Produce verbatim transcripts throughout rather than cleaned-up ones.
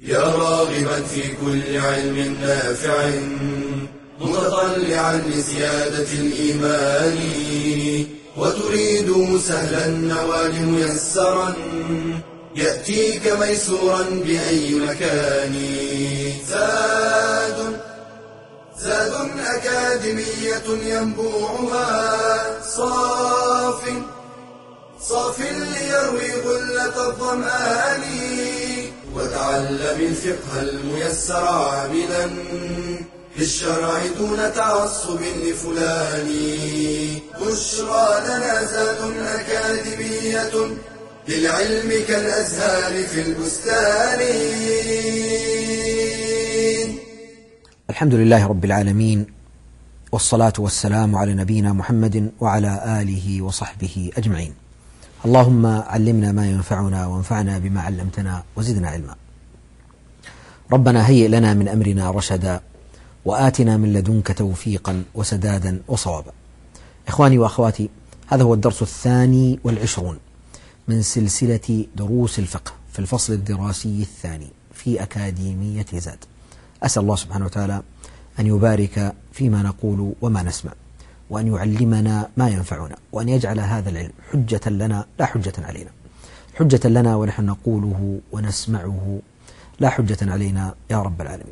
يا راغبا في كل علم نافع متطلعا لزيادة الإيمان وتريد سهلا النوال ميسرا يأتيك ميسورا بأي مكان. زاد زاد أكاديمية ينبوعها صاف صاف ليروي غلة الظمآن وتعلم الفقه الميسر عاملا بالشرع دون تعصب لفلان. بشرى لنا زاد أكاديمية للعلم كالأزهار في البستان. الحمد لله رب العالمين، والصلاة والسلام على نبينا محمد وعلى آله وصحبه أجمعين. اللهم علمنا ما ينفعنا وانفعنا بما علمتنا وزدنا علما. ربنا هيئ لنا من أمرنا رشدا وآتنا من لدنك توفيقا وسدادا وصوابا. إخواني وأخواتي، هذا هو الدرس الثاني والعشرون من سلسلة دروس الفقه في الفصل الدراسي الثاني في أكاديمية زاد. أسأل الله سبحانه وتعالى أن يبارك فيما نقول وما نسمع، وأن يعلمنا ما ينفعنا، وأن يجعل هذا العلم حجة لنا لا حجة علينا، حجة لنا ونحن نقوله ونسمعه لا حجة علينا يا رب العالمين.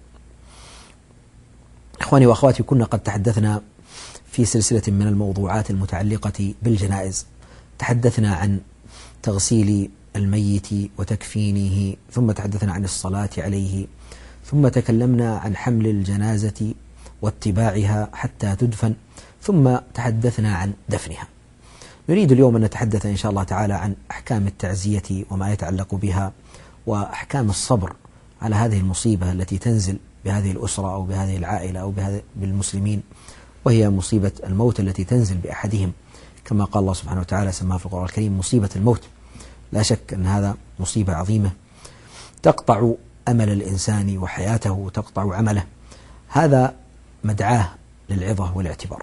إخواني وأخواتي، كنا قد تحدثنا في سلسلة من الموضوعات المتعلقة بالجنائز، تحدثنا عن تغسيل الميت وتكفينه، ثم تحدثنا عن الصلاة عليه، ثم تكلمنا عن حمل الجنازة واتباعها حتى تدفن، ثم تحدثنا عن دفنها. نريد اليوم أن نتحدث إن شاء الله تعالى عن أحكام التعزية وما يتعلق بها، وأحكام الصبر على هذه المصيبة التي تنزل بهذه الأسرة أو بهذه العائلة أو بالمسلمين، وهي مصيبة الموت التي تنزل بأحدهم، كما قال الله سبحانه وتعالى سماها في القرآن الكريم مصيبة الموت. لا شك أن هذا مصيبة عظيمة تقطع أمل الإنسان وحياته، تقطع عمله. هذا مدعاه للعظة والاعتبار.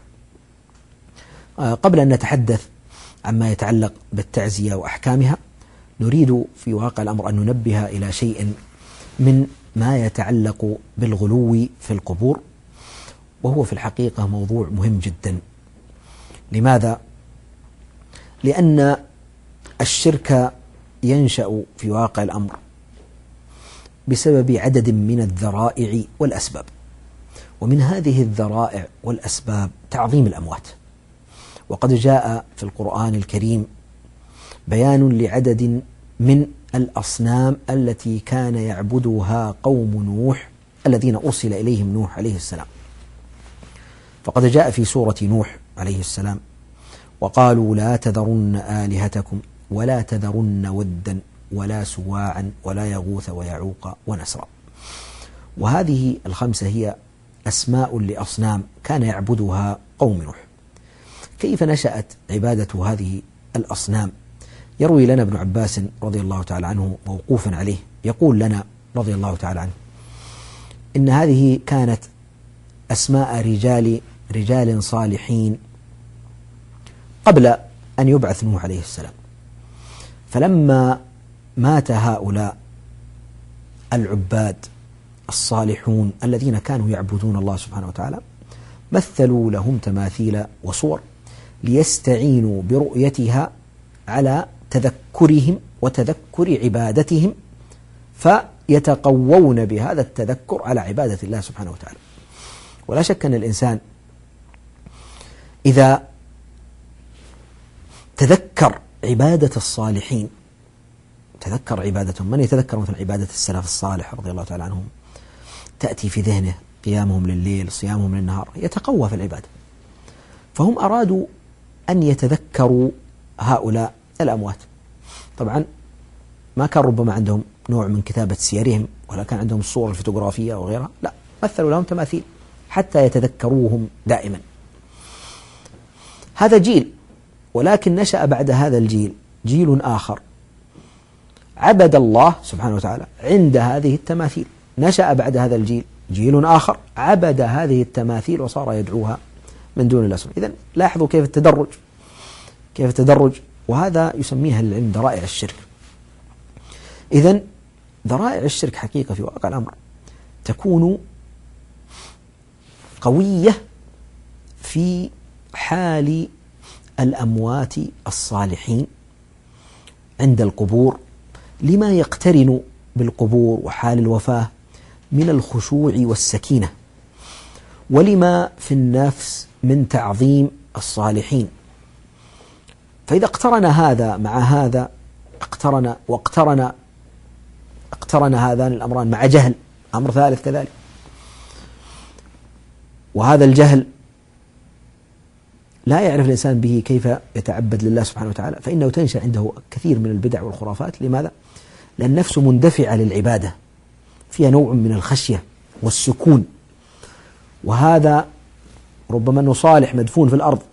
قبل أن نتحدث عما يتعلق بالتعزية وأحكامها، نريد في واقع الأمر أن ننبه إلى شيء من ما يتعلق بالغلو في القبور، وهو في الحقيقة موضوع مهم جدا. لماذا؟ لأن الشرك ينشأ في واقع الأمر بسبب عدد من الذرائع والأسباب، ومن هذه الذرائع والأسباب تعظيم الأموات. وقد جاء في القرآن الكريم بيان لعدد من الأصنام التي كان يعبدها قوم نوح الذين أرسل إليهم نوح عليه السلام. فقد جاء في سورة نوح عليه السلام: وقالوا لا تذرن آلهتكم ولا تذرن ودا ولا سواعا ولا يغوث ويعوق ونسرا. وهذه الخمسة هي أسماء لأصنام كان يعبدها قوم نوح. كيف نشأت عبادة هذه الأصنام؟ يروي لنا ابن عباس رضي الله تعالى عنه موقوفا عليه، يقول لنا رضي الله تعالى عنه إن هذه كانت أسماء رجال رجال صالحين قبل أن يبعث نوح عليه السلام. فلما مات هؤلاء العباد الصالحون الذين كانوا يعبدون الله سبحانه وتعالى، مثلوا لهم تماثيل وصور ليستعينوا برؤيتها على تذكرهم وتذكر عبادتهم، فيتقوون بهذا التذكر على عبادة الله سبحانه وتعالى. ولا شك أن الإنسان إذا تذكر عبادة الصالحين، تذكر عبادتهم، من يتذكر مثلا عبادة السلف الصالح رضي الله تعالى عنهم، تأتي في ذهنه قيامهم لليل، صيامهم للنهار، يتقوى في العبادة. فهم أرادوا أن يتذكروا هؤلاء الأموات. طبعا ما كان ربما عندهم نوع من كتابة سيرهم، ولا كان عندهم الصور الفوتوغرافية وغيرها، لا، مثلوا لهم تماثيل حتى يتذكروهم دائما. هذا جيل، ولكن نشأ بعد هذا الجيل جيل آخر عبد الله سبحانه وتعالى عند هذه التماثيل. نشأ بعد هذا الجيل جيل آخر عبد هذه التماثيل وصار يدعوها من دون الله سبحانه. إذن لاحظوا كيف التدرج، كيف التدرج، وهذا يسميها العلم ذرائع الشرك. إذن ذرائع الشرك حقيقة في واقع الأمر تكون قوية في حال الأموات الصالحين عند القبور، لما يقترن بالقبور وحال الوفاة من الخشوع والسكينة، ولما في النفس من تعظيم الصالحين. فإذا اقترن هذا مع هذا اقترن واقترن اقترن هذان الأمران مع جهل، أمر ثالث كذلك، وهذا الجهل لا يعرف الإنسان به كيف يتعبد لله سبحانه وتعالى، فإنه تنشأ عنده كثير من البدع والخرافات. لماذا؟ لأن النفس مندفعة للعبادة، فيها نوع من الخشية والسكون، وهذا ربما أنه صالح مدفون في الأرض،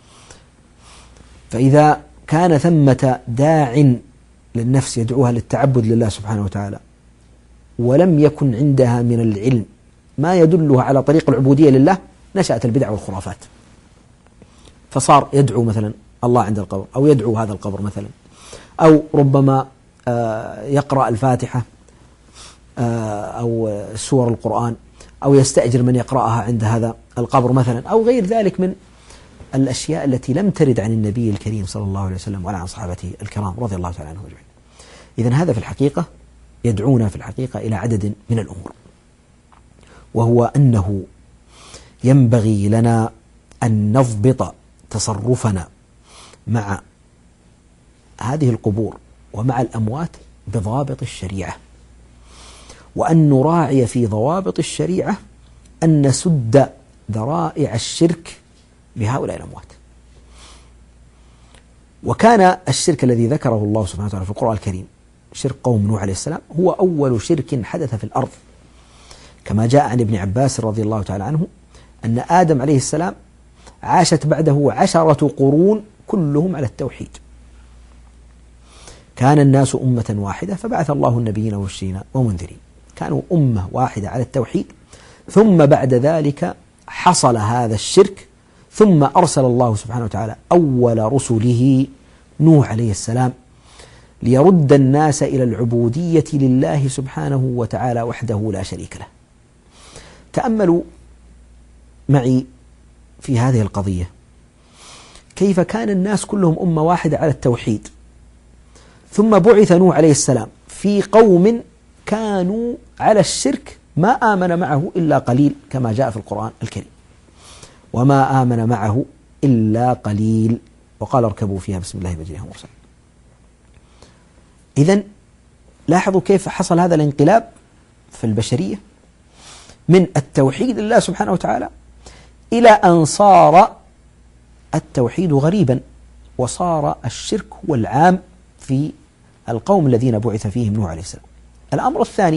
فإذا كان ثمة داع للنفس يدعوها للتعبد لله سبحانه وتعالى ولم يكن عندها من العلم ما يدلها على طريق العبودية لله، نشأت البدع والخرافات، فصار يدعو مثلا الله عند القبر، أو يدعو هذا القبر مثلا، أو ربما يقرأ الفاتحة أو سور القرآن، أو يستأجر من يقرأها عند هذا القبر مثلا، أو غير ذلك من الأشياء التي لم ترد عن النبي الكريم صلى الله عليه وسلم ولا عن صحابته الكرام رضي الله تعالى عنهم أجمعين. إذن هذا في الحقيقة يدعونا في الحقيقة إلى عدد من الأمور، وهو أنه ينبغي لنا أن نضبط تصرفنا مع هذه القبور ومع الأموات بضابط الشريعة، وأن نراعي في ضوابط الشريعة أن نسد ذرائع الشرك بهؤلاء الأموات. وكان الشرك الذي ذكره الله سبحانه وتعالى في القرآن الكريم شرك قوم نوح عليه السلام هو أول شرك حدث في الأرض، كما جاء عن ابن عباس رضي الله تعالى عنه أن آدم عليه السلام عاشت بعده عشرة قرون كلهم على التوحيد. كان الناس أمة واحدة فبعث الله النبيين والمبشرين ومنذرين، كانوا أمة واحدة على التوحيد، ثم بعد ذلك حصل هذا الشرك، ثم أرسل الله سبحانه وتعالى أول رسله نوح عليه السلام ليرد الناس إلى العبودية لله سبحانه وتعالى وحده لا شريك له. تأملوا معي في هذه القضية كيف كان الناس كلهم أمة واحدة على التوحيد، ثم بعث نوح عليه السلام في قوم كانوا على الشرك ما آمن معه إلا قليل، كما جاء في القرآن الكريم: وما آمن معه إلا قليل وقال اركبوا فيها بسم الله مجريها ومرساها. إذن لاحظوا كيف حصل هذا الانقلاب في البشرية من التوحيد لله سبحانه وتعالى إلى أن صار التوحيد غريبا، وصار الشرك هو العام في القوم الذين بعث فيهم نوح عليه السلام. الأمر الثاني،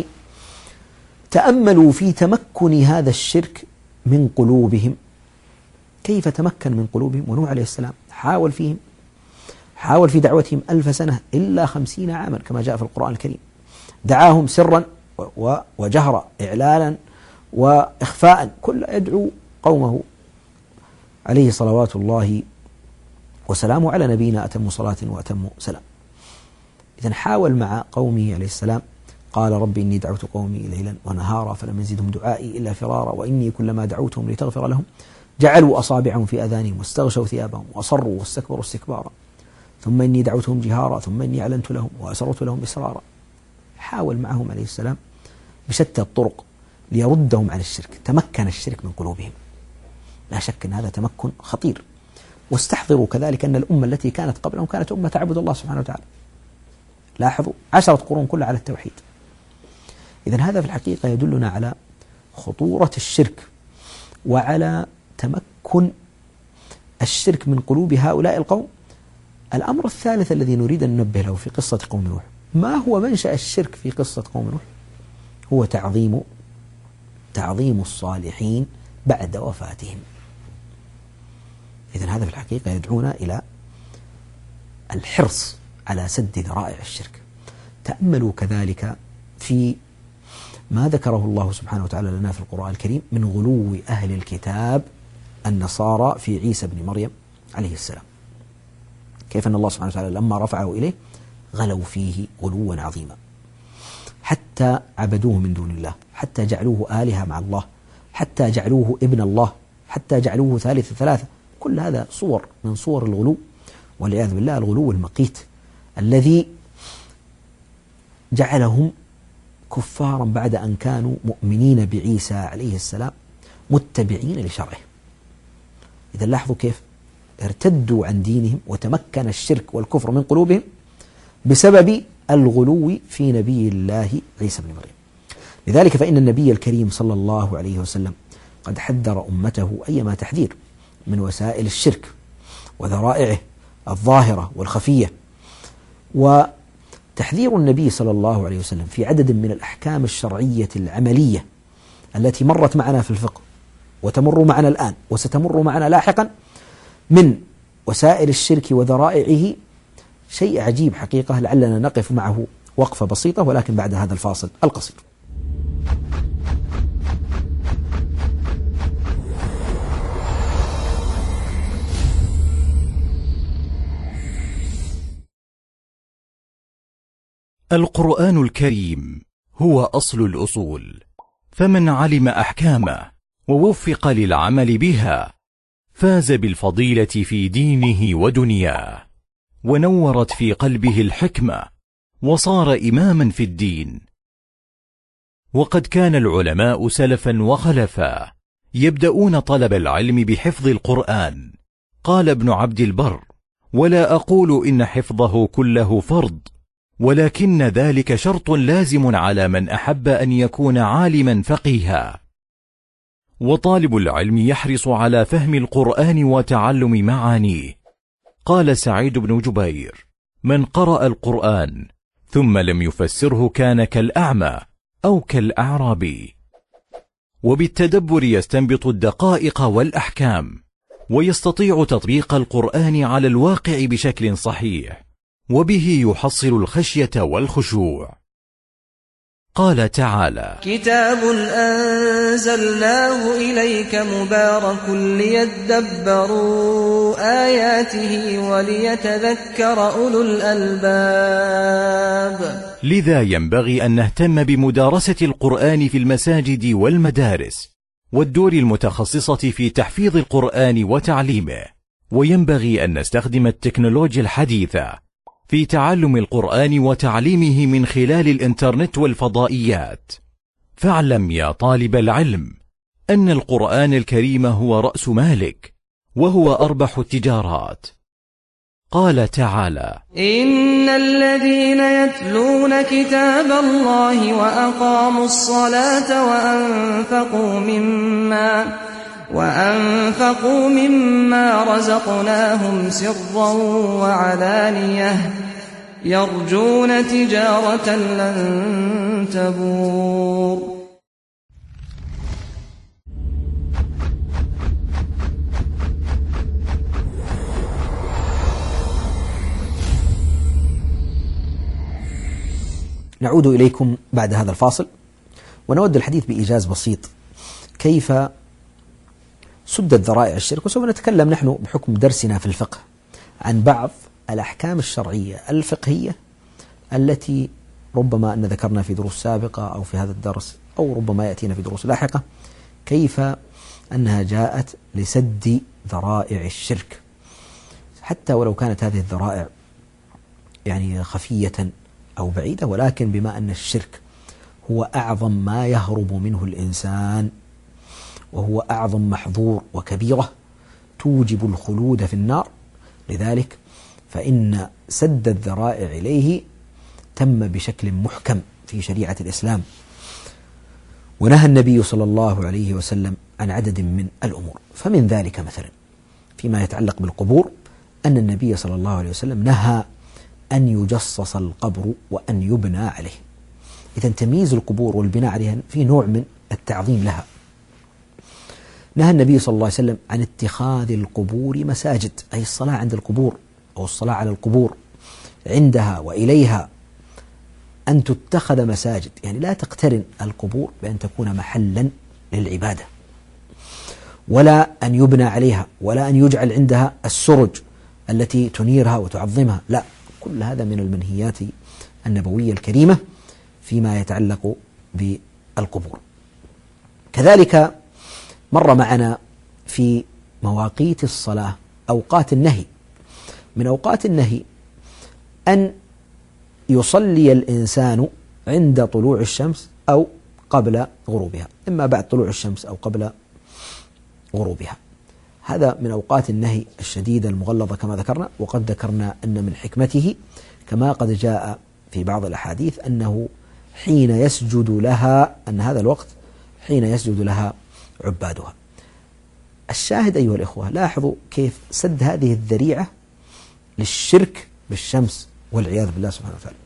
تأملوا في تمكن هذا الشرك من قلوبهم، كيف تمكن من قلوبهم؟ ونوح عليه السلام حاول فيهم حاول في دعوتهم ألف سنة إلا خمسين عاما كما جاء في القرآن الكريم، دعاهم سرا وجهرا، إعلانا وإخفاء، كل يدعو قومه عليه صلوات الله وسلامه على نبينا أتم صلاة وأتم سلام. إذن حاول مع قومه عليه السلام، قال ربي إني دعوت قومي ليلا ونهارا فلم يزدهم دعائي إلا فرارا وإني كلما دعوتهم لتغفر لهم جعلوا أصابعهم في أذانهم واستغشوا ثيابهم وأصروا واستكبروا استكبارا ثم إني دعوتهم جهارا ثم إني أعلنت لهم وأسررت لهم إسرارا. حاول معهم عليه السلام بشتى الطرق ليردهم عن الشرك. تمكن الشرك من قلوبهم، لا شك أن هذا تمكن خطير. واستحضروا كذلك أن الأمة التي كانت قبلهم كانت أمة تعبد الله سبحانه وتعالى، لاحظوا عشرة قرون كلها على التوحيد. إذن هذا في الحقيقة يدلنا على خطورة الشرك وعلى تمكن الشرك من قلوب هؤلاء القوم. الأمر الثالث الذي نريد أن ننبه له في قصة قوم نوح، ما هو منشأ الشرك في قصة قوم نوح؟ هو تعظيم تعظيم الصالحين بعد وفاتهم. إذن هذا في الحقيقة يدعونا إلى الحرص على سد ذرائع الشرك. تأملوا كذلك في ما ذكره الله سبحانه وتعالى لنا في القرآن الكريم من غلو أهل الكتاب النصارى في عيسى بن مريم عليه السلام، كيف أن الله سبحانه وتعالى لما رفعه إليه غلوا فيه غلوا عظيما، حتى عبدوه من دون الله، حتى جعلوه آلهة مع الله، حتى جعلوه ابن الله، حتى جعلوه ثالث ثلاثة. كل هذا صور من صور الغلو، والعياذ بالله الغلو المقيت الذي جعلهم كفارا بعد أن كانوا مؤمنين بعيسى عليه السلام متبعين لشرعه. إذا لاحظوا كيف ارتدوا عن دينهم وتمكن الشرك والكفر من قلوبهم بسبب الغلو في نبي الله عيسى بن مريم. لذلك فإن النبي الكريم صلى الله عليه وسلم قد حذر أمته أيما تحذير من وسائل الشرك وذرائعه الظاهرة والخفية. وتحذير النبي صلى الله عليه وسلم في عدد من الأحكام الشرعية العملية التي مرت معنا في الفقه وتمر معنا الآن وستمر معنا لاحقا من وسائل الشرك وذرائعه شيء عجيب حقيقة، لعلنا نقف معه وقفة بسيطة ولكن بعد هذا الفاصل القصير. القرآن الكريم هو أصل الأصول، فمن علم أحكامه ووفق للعمل بها فاز بالفضيلة في دينه ودنياه، ونورت في قلبه الحكمة وصار إماما في الدين. وقد كان العلماء سلفا وخلفا يبدأون طلب العلم بحفظ القرآن. قال ابن عبد البر: ولا أقول إن حفظه كله فرض، ولكن ذلك شرط لازم على من أحب أن يكون عالما فقيها. وطالب العلم يحرص على فهم القرآن وتعلم معانيه. قال سعيد بن جبير: من قرأ القرآن ثم لم يفسره كان كالأعمى أو كالأعرابي. وبالتدبر يستنبط الدقائق والأحكام، ويستطيع تطبيق القرآن على الواقع بشكل صحيح، وبه يحصل الخشية والخشوع. قال تعالى: كتاب أنزلناه إليك مبارك ليدبروا آياته وليتذكر أولو الألباب. لذا ينبغي أن نهتم بمدارسة القرآن في المساجد والمدارس والدور المتخصصة في تحفيظ القرآن وتعليمه، وينبغي أن نستخدم التكنولوجيا الحديثة في تعلم القرآن وتعليمه من خلال الإنترنت والفضائيات. فاعلم يا طالب العلم أن القرآن الكريم هو رأس مالك، وهو أربح التجارات. قال تعالى: إن الذين يتلون كتاب الله وأقاموا الصلاة وأنفقوا مما وأنفقوا مما رزقناهم سرا وعلانية يرجون تجارة لن تبور. نعود إليكم بعد هذا الفاصل، ونود الحديث بإيجاز بسيط كيف سدت ذرائع الشرك. وسوف نتكلم نحن بحكم درسنا في الفقه عن بعض الأحكام الشرعية الفقهية التي ربما أن ذكرنا في دروس سابقة أو في هذا الدرس أو ربما يأتينا في دروس لاحقة، كيف أنها جاءت لسد ذرائع الشرك، حتى ولو كانت هذه الذرائع يعني خفية أو بعيدة، ولكن بما أن الشرك هو أعظم ما يهرب منه الإنسان، وهو أعظم محظور وكبيرة توجب الخلود في النار، لذلك فإن سد الذرائع إليه تم بشكل محكم في شريعة الإسلام. ونهى النبي صلى الله عليه وسلم عن عدد من الأمور، فمن ذلك مثلا فيما يتعلق بالقبور أن النبي صلى الله عليه وسلم نهى أن يجصص القبر وأن يبنى عليه. إذن تمييز القبور والبناء عليها في نوع من التعظيم لها. نهى النبي صلى الله عليه وسلم عن اتخاذ القبور مساجد، أي الصلاة عند القبور أو الصلاة على القبور عندها وإليها أن تتخذ مساجد، يعني لا تقترن القبور بأن تكون محلا للعبادة، ولا أن يبنى عليها، ولا أن يجعل عندها السرج التي تنيرها وتعظمها، لا، كل هذا من المنهيات النبوية الكريمة فيما يتعلق بالقبور. كذلك مر معنا في مواقيت الصلاة أوقات النهي. من أوقات النهي أن يصلي الإنسان عند طلوع الشمس أو قبل غروبها، إما بعد طلوع الشمس أو قبل غروبها. هذا من أوقات النهي الشديدة المغلظة كما ذكرنا. وقد ذكرنا أن من حكمته كما قد جاء في بعض الأحاديث أنه حين يسجد لها، أن هذا الوقت حين يسجد لها عبادها. الشاهد أيها الإخوة، لاحظوا كيف سد هذه الذريعة للشرك بالشمس والعياذ بالله سبحانه وتعالى.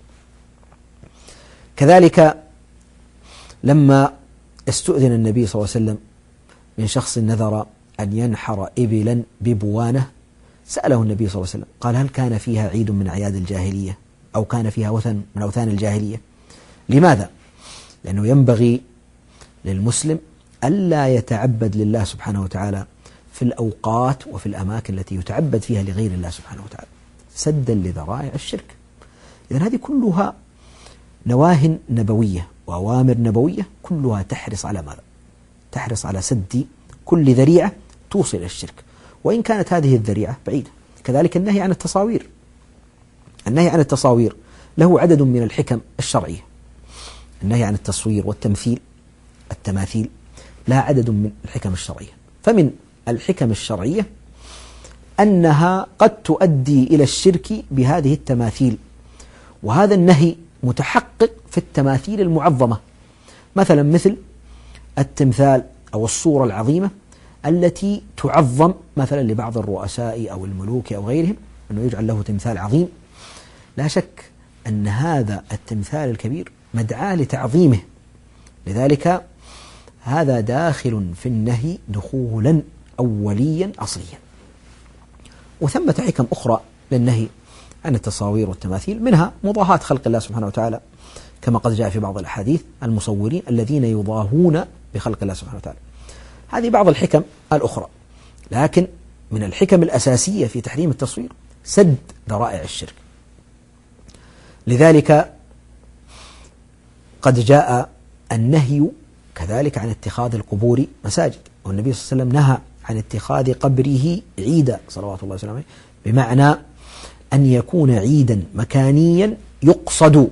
كذلك لما استؤذن النبي صلى الله عليه وسلم من شخص نذر أن ينحر إبلا ببوانة، سأله النبي صلى الله عليه وسلم قال: هل كان فيها عيد من أعياد الجاهلية أو كان فيها وثن من أوثان الجاهلية؟ لماذا؟ لأنه ينبغي للمسلم ألا يتعبد لله سبحانه وتعالى في الأوقات وفي الأماكن التي يتعبد فيها لغير الله سبحانه وتعالى سدا لذرائع الشرك. إذن هذه كلها نواه نبوية وأوامر نبوية، كلها تحرص على ماذا؟ تحرص على سد كل ذريعة توصل إلى الشرك، وإن كانت هذه الذريعة بعيدة. كذلك النهي عن التصاوير، النهي عن التصاوير له عدد من الحكم الشرعية. النهي عن التصوير والتمثيل، التماثيل، لها عدد من الحكم الشرعية. فمن الحكم الشرعية أنها قد تؤدي إلى الشرك بهذه التماثيل، وهذا النهي متحقق في التماثيل المعظمة، مثلا مثل التمثال أو الصورة العظيمة التي تعظم مثلا لبعض الرؤساء أو الملوك أو غيرهم، أنه يجعل له تمثال عظيم. لا شك أن هذا التمثال الكبير مدعاة لتعظيمه، لذلك هذا داخل في النهي دخولا أوليا أصليا. وثمة حكم أخرى للنهي عن التصاوير والتماثيل، منها مضاهاة خلق الله سبحانه وتعالى كما قد جاء في بعض الأحاديث: المصورين الذين يضاهون بخلق الله سبحانه وتعالى. هذه بعض الحكم الأخرى، لكن من الحكم الأساسية في تحريم التصوير سد ذرائع الشرك. لذلك قد جاء النهي كذلك عن اتخاذ القبور مساجد، والنبي صلى الله عليه وسلم نهى عن اتخاذ قبره عيدا صلوات الله وسلامه عليه، بمعنى أن يكون عيدا مكانيا يقصد.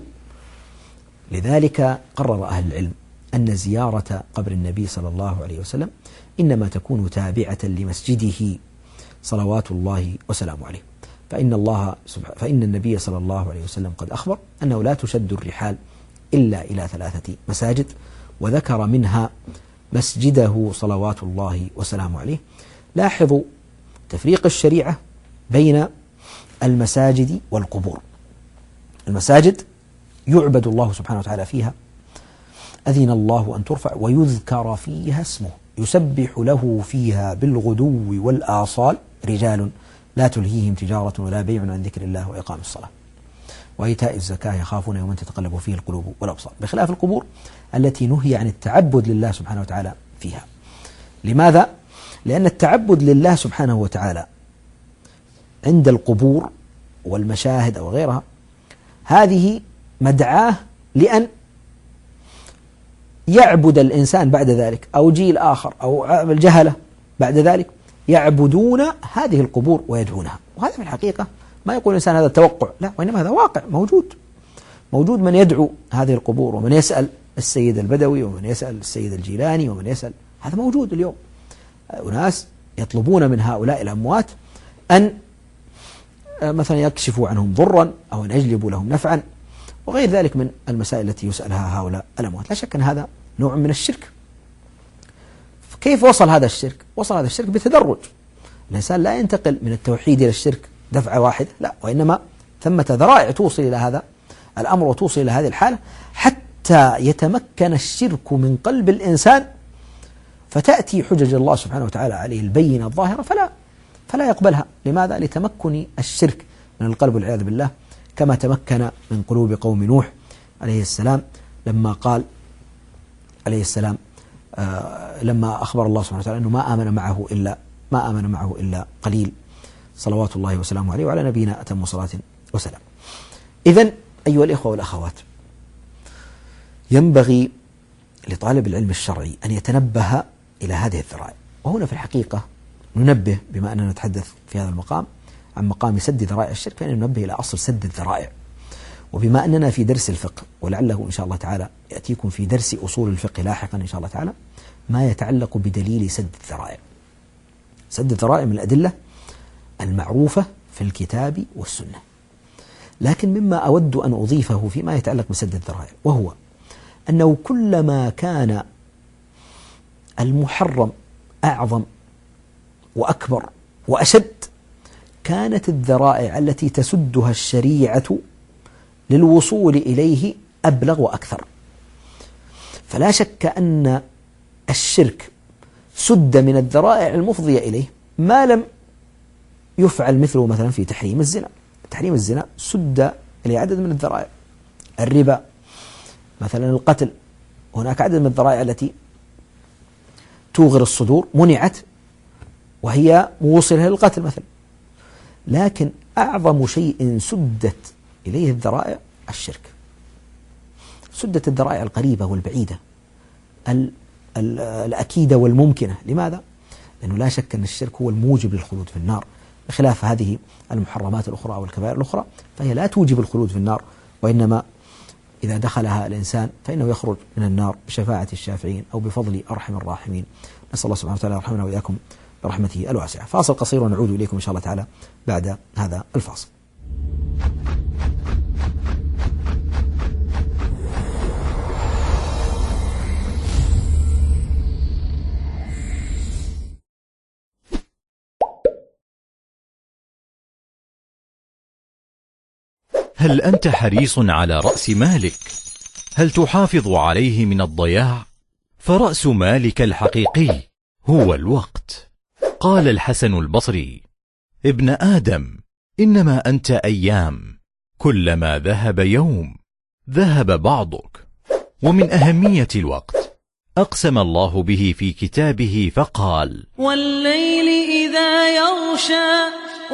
لذلك قرر أهل العلم أن زيارة قبر النبي صلى الله عليه وسلم إنما تكون تابعة لمسجده صلوات الله وسلامه عليه، فإن الله فإن النبي صلى الله عليه وسلم قد أخبر أنه لا تشد الرحال إلا إلى ثلاثة مساجد، وذكر منها مسجده صلوات الله وسلامه عليه. لاحظوا تفريق الشريعة بين المساجد والقبور. المساجد يعبد الله سبحانه وتعالى فيها، أذن الله أن ترفع ويذكر فيها اسمه، يسبح له فيها بالغدو والآصال رجال لا تلهيهم تجارة ولا بيع عن ذكر الله وإقام الصلاة وإيتاء الزكاة يخافون يوما تتقلب فيه القلوب والأبصار، بخلاف القبور التي نهي عن التعبد لله سبحانه وتعالى فيها. لماذا؟ لأن التعبد لله سبحانه وتعالى عند القبور والمشاهد أو غيرها هذه مدعاة لأن يعبد الإنسان بعد ذلك، أو جيل آخر أو الجهلة بعد ذلك يعبدون هذه القبور ويدعونها. وهذا في الحقيقة ما يقول الإنسان هذا توقع، لا، وإنما هذا واقع موجود. موجود من يدعو هذه القبور، ومن يسأل السيد البدوي، ومن يسأل السيد الجيلاني، ومن يسأل، هذا موجود اليوم. أناس يطلبون من هؤلاء الأموات أن مثلا يكشفوا عنهم ضرا أو أن يجلبوا لهم نفعا وغير ذلك من المسائل التي يسألها هؤلاء الأموات. لا شك أن هذا نوع من الشرك. كيف وصل هذا الشرك؟ وصل هذا الشرك بتدرج. الإنسان لا ينتقل من التوحيد إلى الشرك دفعة واحدة، لا، وإنما ثمة ذرائع توصل إلى هذا الأمر وتوصل إلى هذه الحالة حتى يتمكن الشرك من قلب الإنسان، فتأتي حجج الله سبحانه وتعالى عليه البينة الظاهرة فلا فلا يقبلها. لماذا؟ لتمكن الشرك من القلب والعياذ بالله، كما تمكن من قلوب قوم نوح عليه السلام لما قال عليه السلام آه لما أخبر الله سبحانه وتعالى أنه ما آمن معه إلا ما آمن معه إلا قليل صلوات الله وسلامه عليه وعلى نبينا أتم صلاة وسلام. إذن أيها الإخوة والأخوات، ينبغي لطالب العلم الشرعي أن يتنبه إلى هذه الذرائع. وهنا في الحقيقة ننبه، بما أننا نتحدث في هذا المقام عن مقام سد ذرائع الشرك، فإننا ننبه إلى أصل سد الذرائع. وبما أننا في درس الفقه، ولعله إن شاء الله تعالى يأتيكم في درس أصول الفقه لاحقا إن شاء الله تعالى ما يتعلق بدليل سد الذرائع. سد الذرائع من الأدلة المعروفة في الكتاب والسنة، لكن مما أود أن أضيفه فيما يتعلق بسد الذرائع، وهو أنه كلما كان المحرم أعظم وأكبر وأشد، كانت الذرائع التي تسدها الشريعة للوصول إليه أبلغ وأكثر. فلا شك أن الشرك سد من الذرائع المفضية إليه ما لم يفعل مثله مثلا في تحريم الزنا. تحريم الزنا سد إليه عدد من الذرائع، الربا مثلا، القتل، هناك عدد من الذرائع التي توغر الصدور منعت وهي موصلة للقتل مثلا. لكن أعظم شيء سدت إليه الذرائع الشرك. سدت الذرائع القريبة والبعيدة ال ال الأكيدة والممكنة. لماذا؟ لأنه لا شك أن الشرك هو الموجب للخلود في النار، بخلاف هذه المحرمات الأخرى أو الكبائر الأخرى فهي لا توجب الخلود في النار، وإنما إذا دخلها الإنسان فإنه يخرج من النار بشفاعة الشافعين أو بفضل أرحم الراحمين. نسأل الله سبحانه وتعالى يرحمنا وإياكم برحمته الواسعة. فاصل قصير ونعود إليكم إن شاء الله تعالى بعد هذا الفاصل. هل أنت حريص على رأس مالك؟ هل تحافظ عليه من الضياع؟ فرأس مالك الحقيقي هو الوقت. قال الحسن البصري: ابن آدم، إنما أنت أيام، كلما ذهب يوم ذهب بعضك. ومن أهمية الوقت أقسم الله به في كتابه فقال: والليل إذا يغشى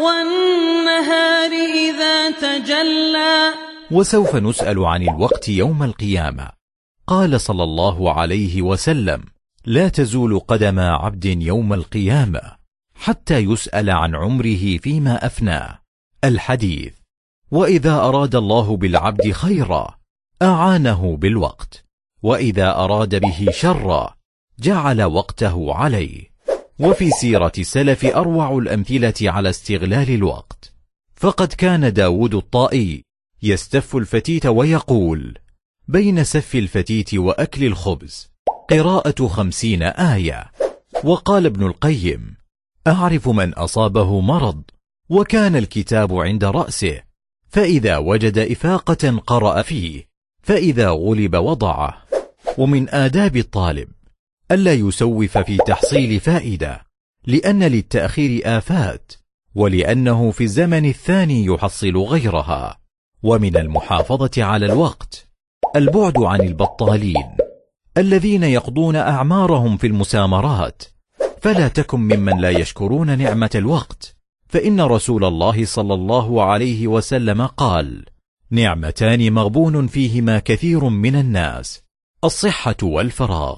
والنهار إذا تجلى. وسوف نسأل عن الوقت يوم القيامة. قال صلى الله عليه وسلم: لا تزول قدم عبد يوم القيامة حتى يسأل عن عمره فيما أفناه. الحديث. وإذا أراد الله بالعبد خيرا أعانه بالوقت، وإذا أراد به شرا جعل وقته عليه. وفي سيرة السلف أروع الأمثلة على استغلال الوقت، فقد كان داود الطائي يستف الفتيت ويقول: بين سف الفتيت وأكل الخبز قراءة خمسين آية. وقال ابن القيم: أعرف من أصابه مرض وكان الكتاب عند رأسه، فإذا وجد إفاقة قرأ فيه، فإذا غلب وضعه. ومن آداب الطالب ألا يسوف في تحصيل فائدة، لأن للتأخير آفات، ولأنه في الزمن الثاني يحصل غيرها. ومن المحافظة على الوقت البعد عن البطالين الذين يقضون أعمارهم في المسامرات. فلا تكن ممن لا يشكرون نعمة الوقت، فإن رسول الله صلى الله عليه وسلم قال: نعمتان مغبون فيهما كثير من الناس، الصحة والفراغ.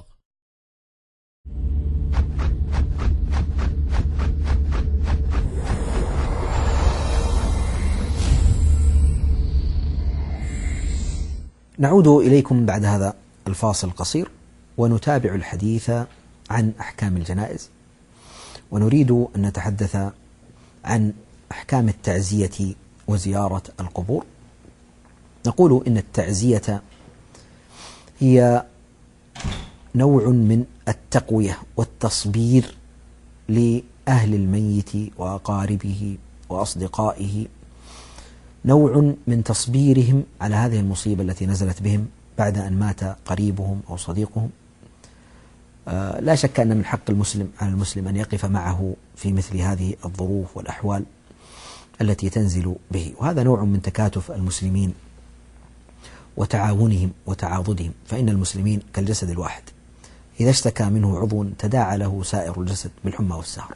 نعود إليكم بعد هذا الفاصل القصير ونتابع الحديث عن أحكام الجنائز، ونريد أن نتحدث عن أحكام التعزية وزيارة القبور. نقول إن التعزية هي نوع من التقوية والتصبير لأهل الميت وأقاربه وأصدقائه، نوع من تصبيرهم على هذه المصيبة التي نزلت بهم بعد أن مات قريبهم أو صديقهم. آه لا شك أن من حق المسلم على المسلم أن يقف معه في مثل هذه الظروف والأحوال التي تنزل به، وهذا نوع من تكاتف المسلمين وتعاونهم وتعاضدهم، فإن المسلمين كالجسد الواحد، إذا اشتكى منه عضو تداعى له سائر الجسد بالحمى والسهر.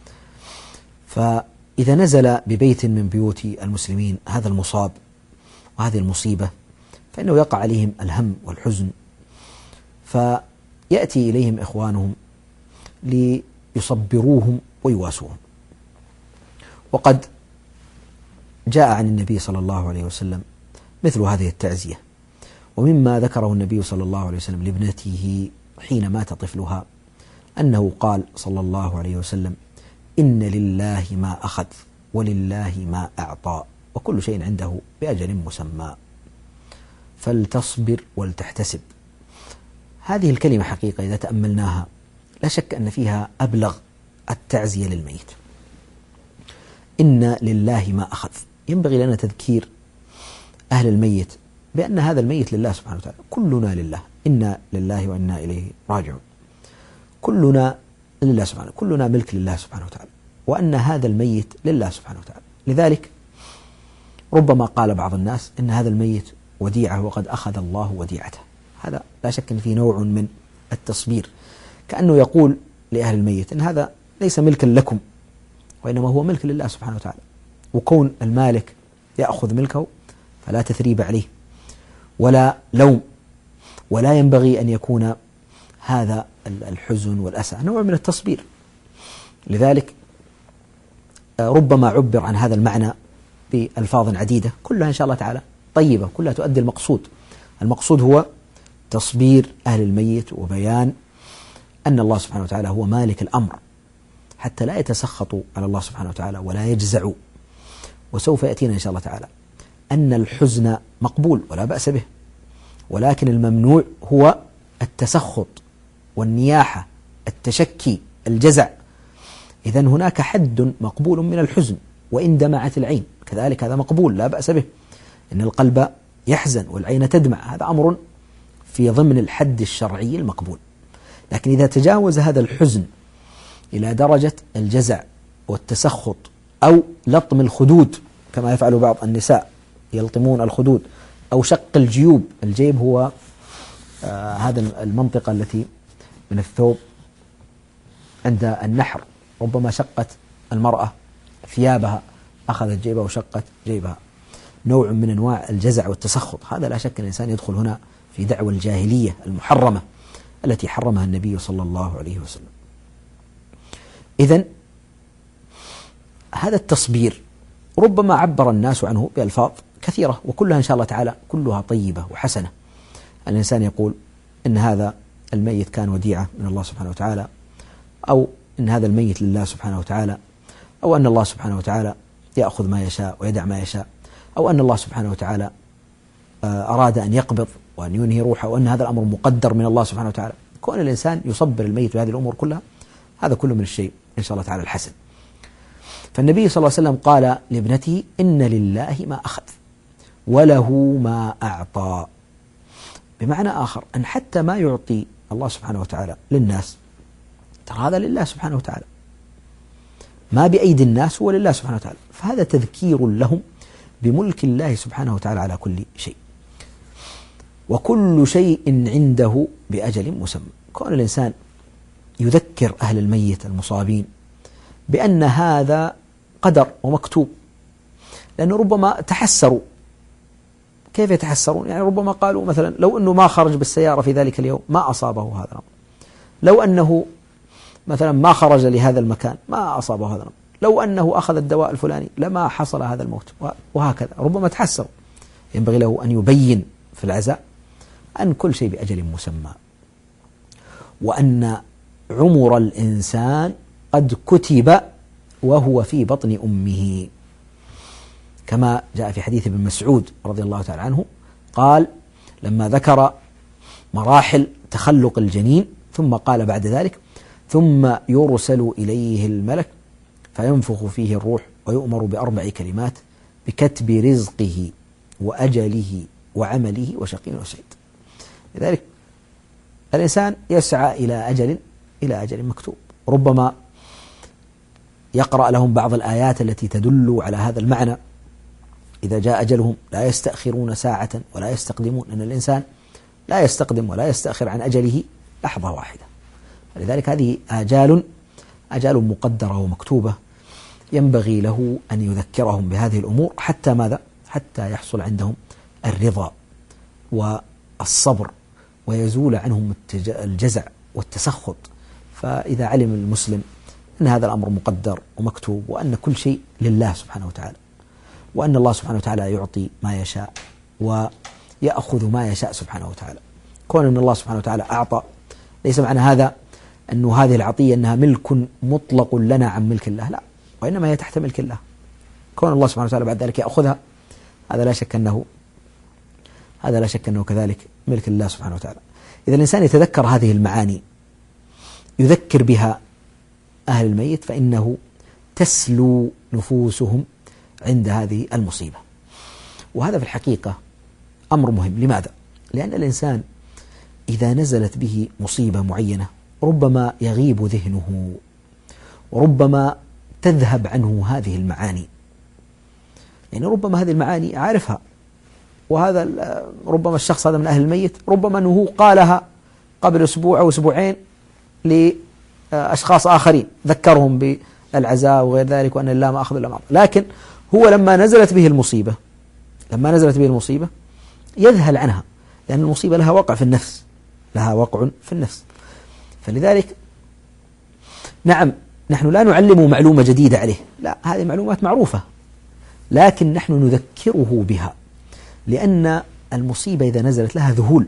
فإذا نزل ببيت من بيوت المسلمين هذا المصاب وهذه المصيبة، فإنه يقع عليهم الهم والحزن فيأتي إليهم إخوانهم ليصبروهم ويواسوهم. وقد جاء عن النبي صلى الله عليه وسلم مثل هذه التعزية، ومما ذكره النبي صلى الله عليه وسلم لابنته حين مات طفلها أنه قال صلى الله عليه وسلم: إن لله ما أخذ ولله ما أعطى وكل شيء عنده بأجل مسمى فلتصبر ولتحتسب. هذه الكلمة حقيقة إذا تأملناها لا شك أن فيها أبلغ التعزية للميت. إن لله ما أخذ، ينبغي لنا تذكير أهل الميت بأن هذا الميت لله سبحانه وتعالى، كلنا لله، إنا لله وإنا إليه راجعون، كلنا لله سبحانه، كلنا ملك لله سبحانه وتعالى، وأن هذا الميت لله سبحانه وتعالى. لذلك ربما قال بعض الناس إن هذا الميت وديعة وقد أخذ الله وديعته، هذا لا شك أن فيه نوع من التصبير، كأنه يقول لأهل الميت إن هذا ليس ملكا لكم وإنما هو ملك لله سبحانه وتعالى، وكون المالك يأخذ ملكه فلا تثريب عليه ولا لوم، ولا ينبغي أن يكون هذا الحزن والأسى، نوع من التصبير. لذلك ربما عبر عن هذا المعنى بألفاظ عديدة كلها إن شاء الله تعالى طيبة، كلها تؤدي المقصود. المقصود هو تصبير أهل الميت وبيان أن الله سبحانه وتعالى هو مالك الأمر، حتى لا يتسخطوا على الله سبحانه وتعالى ولا يجزعوا. وسوف يأتينا إن شاء الله تعالى أن الحزن مقبول ولا بأس به، ولكن الممنوع هو التسخط والنياحة، التشكي، الجزع. إذن هناك حد مقبول من الحزن، وإن دمعت العين كذلك هذا مقبول لا بأس به، إن القلب يحزن والعين تدمع، هذا أمر في ضمن الحد الشرعي المقبول. لكن إذا تجاوز هذا الحزن إلى درجة الجزع والتسخط أو لطم الخدود كما يفعل بعض النساء، يلطمون الخدود، أو شق الجيوب، الجيب هو آه هذا المنطقة التي من الثوب عند النحر، ربما شقت المرأة ثيابها، أخذت جيبها وشقت جيبها، نوع من أنواع الجزع والتسخط. هذا لا شك أن الإنسان يدخل هنا في دعوى الجاهلية المحرمة التي حرمها النبي صلى الله عليه وسلم. إذن هذا التصبير ربما عبر الناس عنه بألفاظ كثيرة، وكلها إن شاء الله تعالى كلها طيبة وحسنة. الإنسان يقول إن هذا الميت كان وديعة من الله سبحانه وتعالى، أو إن هذا الميت لله سبحانه وتعالى، أو أن الله سبحانه وتعالى يأخذ ما يشاء ويدع ما يشاء، أو أن الله سبحانه وتعالى أراد أن يقبض وأن ينهي روحه، وأن هذا الأمر مقدر من الله سبحانه وتعالى. كون الإنسان يصبر الميت بهذه الأمور كلها، هذا كله من الشيء إن شاء الله تعالى الحسن. فالنبي صلى الله عليه وسلم قال لابنته: إن لله ما أخذ وله ما أعطى. بمعنى آخر أن حتى ما يعطي الله سبحانه وتعالى للناس ترى هذا لله سبحانه وتعالى، ما بأيدي الناس هو لله سبحانه وتعالى، فهذا تذكير لهم بملك الله سبحانه وتعالى على كل شيء، وكل شيء عنده بأجل مسمى. كون الإنسان يذكر أهل الميت المصابين بأن هذا قدر ومكتوب، لأنه ربما تحسروا. كيف يتحسرون؟ يعني ربما قالوا مثلا لو أنه ما خرج بالسيارة في ذلك اليوم ما أصابه هذا الأمر، لو أنه مثلا ما خرج لهذا المكان ما أصابه هذا الأمر، لو أنه أخذ الدواء الفلاني لما حصل هذا الموت، وهكذا ربما تحسروا. ينبغي له أن يبين في العزاء أن كل شيء بأجل مسمى، وأن عمر الإنسان قد كتب وهو في بطن أمه، كما جاء في حديث ابن مسعود رضي الله تعالى عنه قال لما ذكر مراحل تخلق الجنين ثم قال بعد ذلك: ثم يرسل إليه الملك فينفخ فيه الروح ويؤمر بأربع كلمات: بكتب رزقه وأجله وعمله وشقي وسعيد. لذلك الإنسان يسعى إلى أجل إلى أجل مكتوب. ربما يقرأ لهم بعض الآيات التي تدل على هذا المعنى: إذا جاء أجلهم لا يستأخرون ساعة ولا يستقدمون، أن الإنسان لا يستقدم ولا يستأخر عن أجله لحظة واحدة. لذلك هذه آجال آجال مقدرة ومكتوبة، ينبغي له أن يذكرهم بهذه الأمور حتى ماذا؟ حتى يحصل عندهم الرضا والصبر ويزول عنهم الجزع والتسخط. فإذا علم المسلم أن هذا الأمر مقدر ومكتوب، وأن كل شيء لله سبحانه وتعالى، وأن الله سبحانه وتعالى يعطي ما يشاء ويأخذ ما يشاء سبحانه وتعالى، كون أن الله سبحانه وتعالى أعطى ليس معنى هذا أن هذه العطية أنها ملك مطلق لنا عن ملك الله، لا، وإنما هي تحت ملك الله. كون الله سبحانه وتعالى بعد ذلك يأخذها، هذا لا شك أنه هذا لا شك أنه كذلك ملك الله سبحانه وتعالى. إذا الإنسان يتذكر هذه المعاني يذكر بها أهل الميت، فإنه تسلو نفوسهم عند هذه المصيبة. وهذا في الحقيقة أمر مهم. لماذا؟ لأن الإنسان إذا نزلت به مصيبة معينة ربما يغيب ذهنه، وربما تذهب عنه هذه المعاني، يعني ربما هذه المعاني عارفها، وهذا ربما الشخص هذا من أهل الميت ربما أنه قالها قبل أسبوع أو أسبوعين لأشخاص آخرين ذكرهم بالعزاء وغير ذلك، وأن الله ما أخذ إلا ما أعطى، لكن هو لما نزلت به المصيبة لما نزلت به المصيبة يذهل عنها، لأن المصيبة لها وقع في النفس لها وقع في النفس. فلذلك نعم نحن لا نعلم معلومة جديدة عليه، لا، هذه معلومات معروفة، لكن نحن نذكره بها، لأن المصيبة إذا نزلت لها ذهول،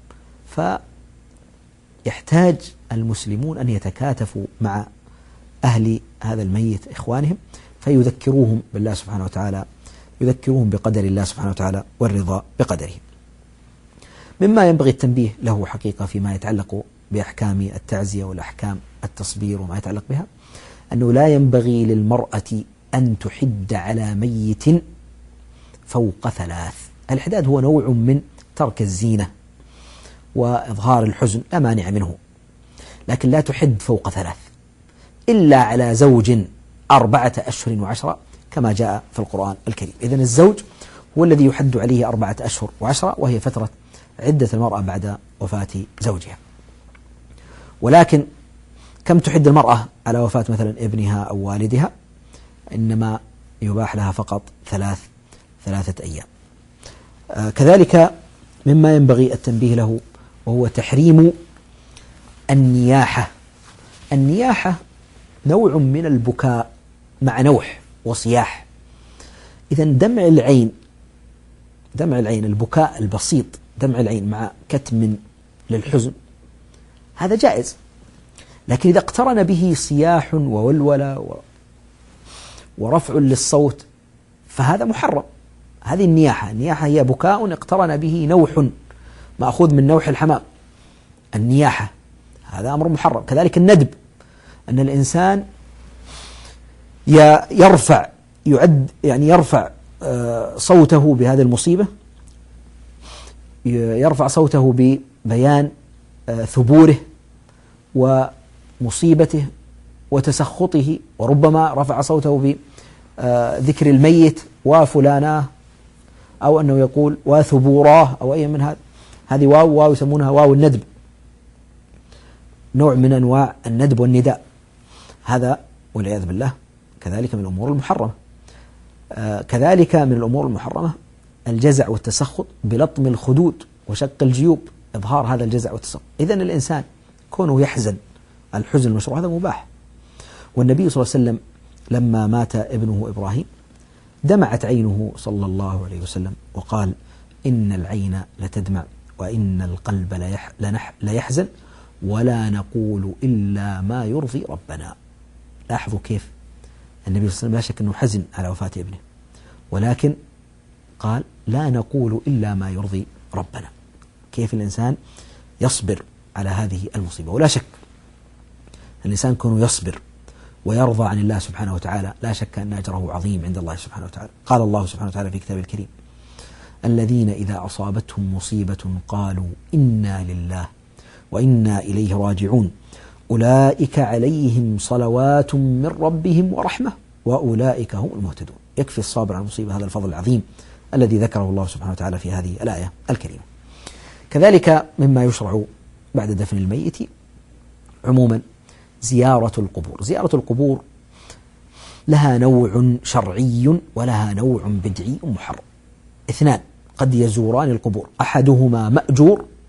فيحتاج المسلمون أن يتكاتفوا مع أهل هذا الميت إخوانهم فيذكروهم بالله سبحانه وتعالى، يذكروهم بقدر الله سبحانه وتعالى والرضا بقدره. مما ينبغي التنبيه له حقيقة فيما يتعلق بأحكام التعزية والأحكام التصبير وما يتعلق بها، أنه لا ينبغي للمرأة أن تحد على ميت فوق ثلاث. الإحداد هو نوع من ترك الزينة وإظهار الحزن، لا مانع منه، لكن لا تحد فوق ثلاث إلا على زوج أربعة أشهر وعشرة كما جاء في القرآن الكريم. إذن الزوج هو الذي يحد عليه أربعة أشهر وعشرة، وهي فترة عدة المرأة بعد وفاة زوجها. ولكن كم تحد المرأة على وفاة مثلا ابنها أو والدها؟ إنما يباح لها فقط ثلاث ثلاثة أيام. آه كذلك مما ينبغي التنبيه له وهو تحريم النياحة. النياحة نوع من البكاء مع نوح وصياح. إذن دمع العين دمع العين البكاء البسيط، دمع العين مع كتم للحزن، هذا جائز، لكن إذا اقترن به صياح وولولة ورفع للصوت فهذا محرم. هذه النياحة النياحة هي بكاء اقترن به نوح مأخوذ من نوح الحمام، النياحة هذا أمر محرم. كذلك الندب، أن الإنسان يرفع يعد يعني يرفع صوته بهذه المصيبة، يرفع صوته ببيان ثبوره ومصيبته وتسخطه، وربما رفع صوته بذكر الميت وفلاناه، أو أنه يقول وثبوراه أو أي من هذا. هذه واو واو يسمونها واو الندب، نوع من أنواع الندب والنداء، هذا والعياذ بالله كذلك من الأمور المحرمة. آه كذلك من الأمور المحرمة الجزع والتسخط بلطم الخدود وشق الجيوب، إظهار هذا الجزع والتسخط. إذن الإنسان كونه يحزن الحزن المشروع هذا مباح. والنبي صلى الله عليه وسلم لما مات ابنه إبراهيم دمعت عينه صلى الله عليه وسلم وقال إن العين لتدمع وإن القلب ليحزن ولا نقول إلا ما يرضي ربنا. لاحظوا كيف النبي صلى الله عليه وسلم لا شك أنه حزن على وفاة ابنه، ولكن قال لا نقول إلا ما يرضي ربنا. كيف الإنسان يصبر على هذه المصيبة. ولا شك الإنسان كونه يصبر ويرضى عن الله سبحانه وتعالى لا شك أن أجره عظيم عند الله سبحانه وتعالى. قال الله سبحانه وتعالى في كتابه الكريم الذين إذا أصابتهم مصيبة قالوا إنا لله وإنا إليه راجعون أولئك عليهم صلوات من ربهم ورحمة وأولئك هم المهتدون. يكفي الصابر على المصيبة هذا الفضل العظيم الذي ذكره الله سبحانه وتعالى في هذه الآية الكريمة. كذلك مما يشرع بعد دفن الميت عموما زيارة القبور. زيارة القبور لها نوع شرعي ولها نوع بدعي محرم، اثنان قد يزوران القبور، أحدهما مأجور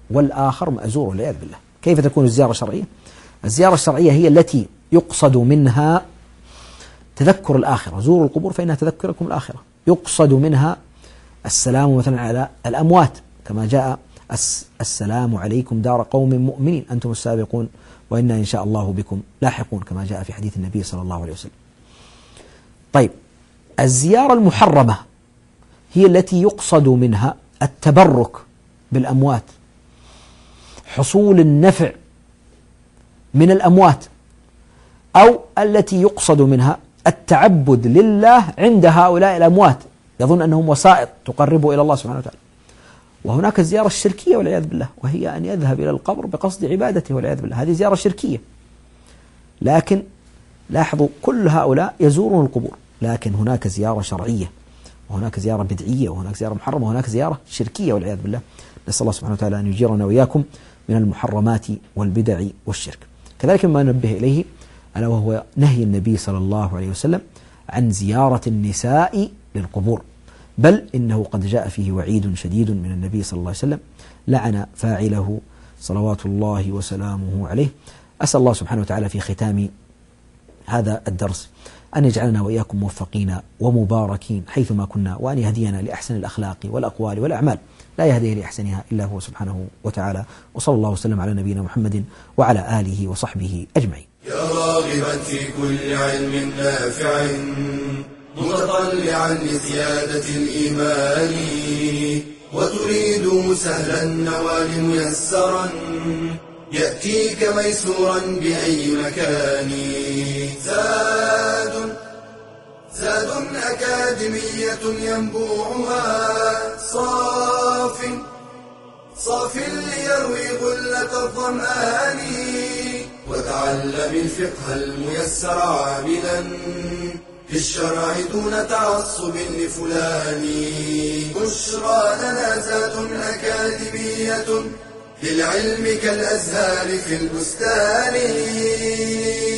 والآخر مأزور والعياذ بالله. كيف تكون الزيارة الشرعية؟ الزيارة الشرعية هي التي يقصد منها تذكر الآخرة. زوروا القبور فإنها تذكركم الآخرة. يقصد منها السلام مثلا على الأموات كما جاء السلام عليكم دار قوم مؤمنين أنتم السابقون وإنا إن شاء الله بكم لاحقون كما جاء في حديث النبي صلى الله عليه وسلم. طيب، الزيارة المحرمة هي التي يقصد منها التبرك بالأموات، حصول النفع من الأموات، أو التي يقصد منها التعبد لله عند هؤلاء الأموات، يظن أنهم وسائط تقربه إلى الله سبحانه وتعالى. وهناك الزيارة الشركية والعياذ بالله، وهي أن يذهب إلى القبر بقصد عبادته والعياذ بالله، هذه زيارة شركية. لكن لاحظوا كل هؤلاء يزورون القبور، لكن هناك زيارة شرعية، وهناك زيارة بدعية، وهناك زيارة محرمة، وهناك زيارة شركية والعياذ بالله. نسأل الله سبحانه وتعالى أن يجيرنا وإياكم من المحرمات والبدع والشرك. كذلك ما ننبه إليه ألا وهو نهي النبي صلى الله عليه وسلم عن زيارة النساء للقبور، بل إنه قد جاء فيه وعيد شديد من النبي صلى الله عليه وسلم لعن فاعله صلوات الله وسلامه عليه. أسأل الله سبحانه وتعالى في ختام هذا الدرس أن يجعلنا وإياكم موفقين ومباركين حيثما كنا، وأن يهدينا لأحسن الأخلاق والأقوال والأعمال، لا يهدي لأحسنها إلا هو سبحانه وتعالى. وصلى الله وسلم على نبينا محمد وعلى آله وصحبه أجمعين. يا راغبا في كل علم نافع متطلعا لزيادة الإيمان وتريد سهلا النوال ميسرا يأتيك ميسورا بأي مكان. زاد زاد أكاديمية ينبوعها صاف صاف ليروي غلة الظمآن وتعلم الفقه الميسر عاملا في الشرع دون تعصب لفلان. بشرى لنا زاد أكاديمية للعلم كالأزهار في البستان.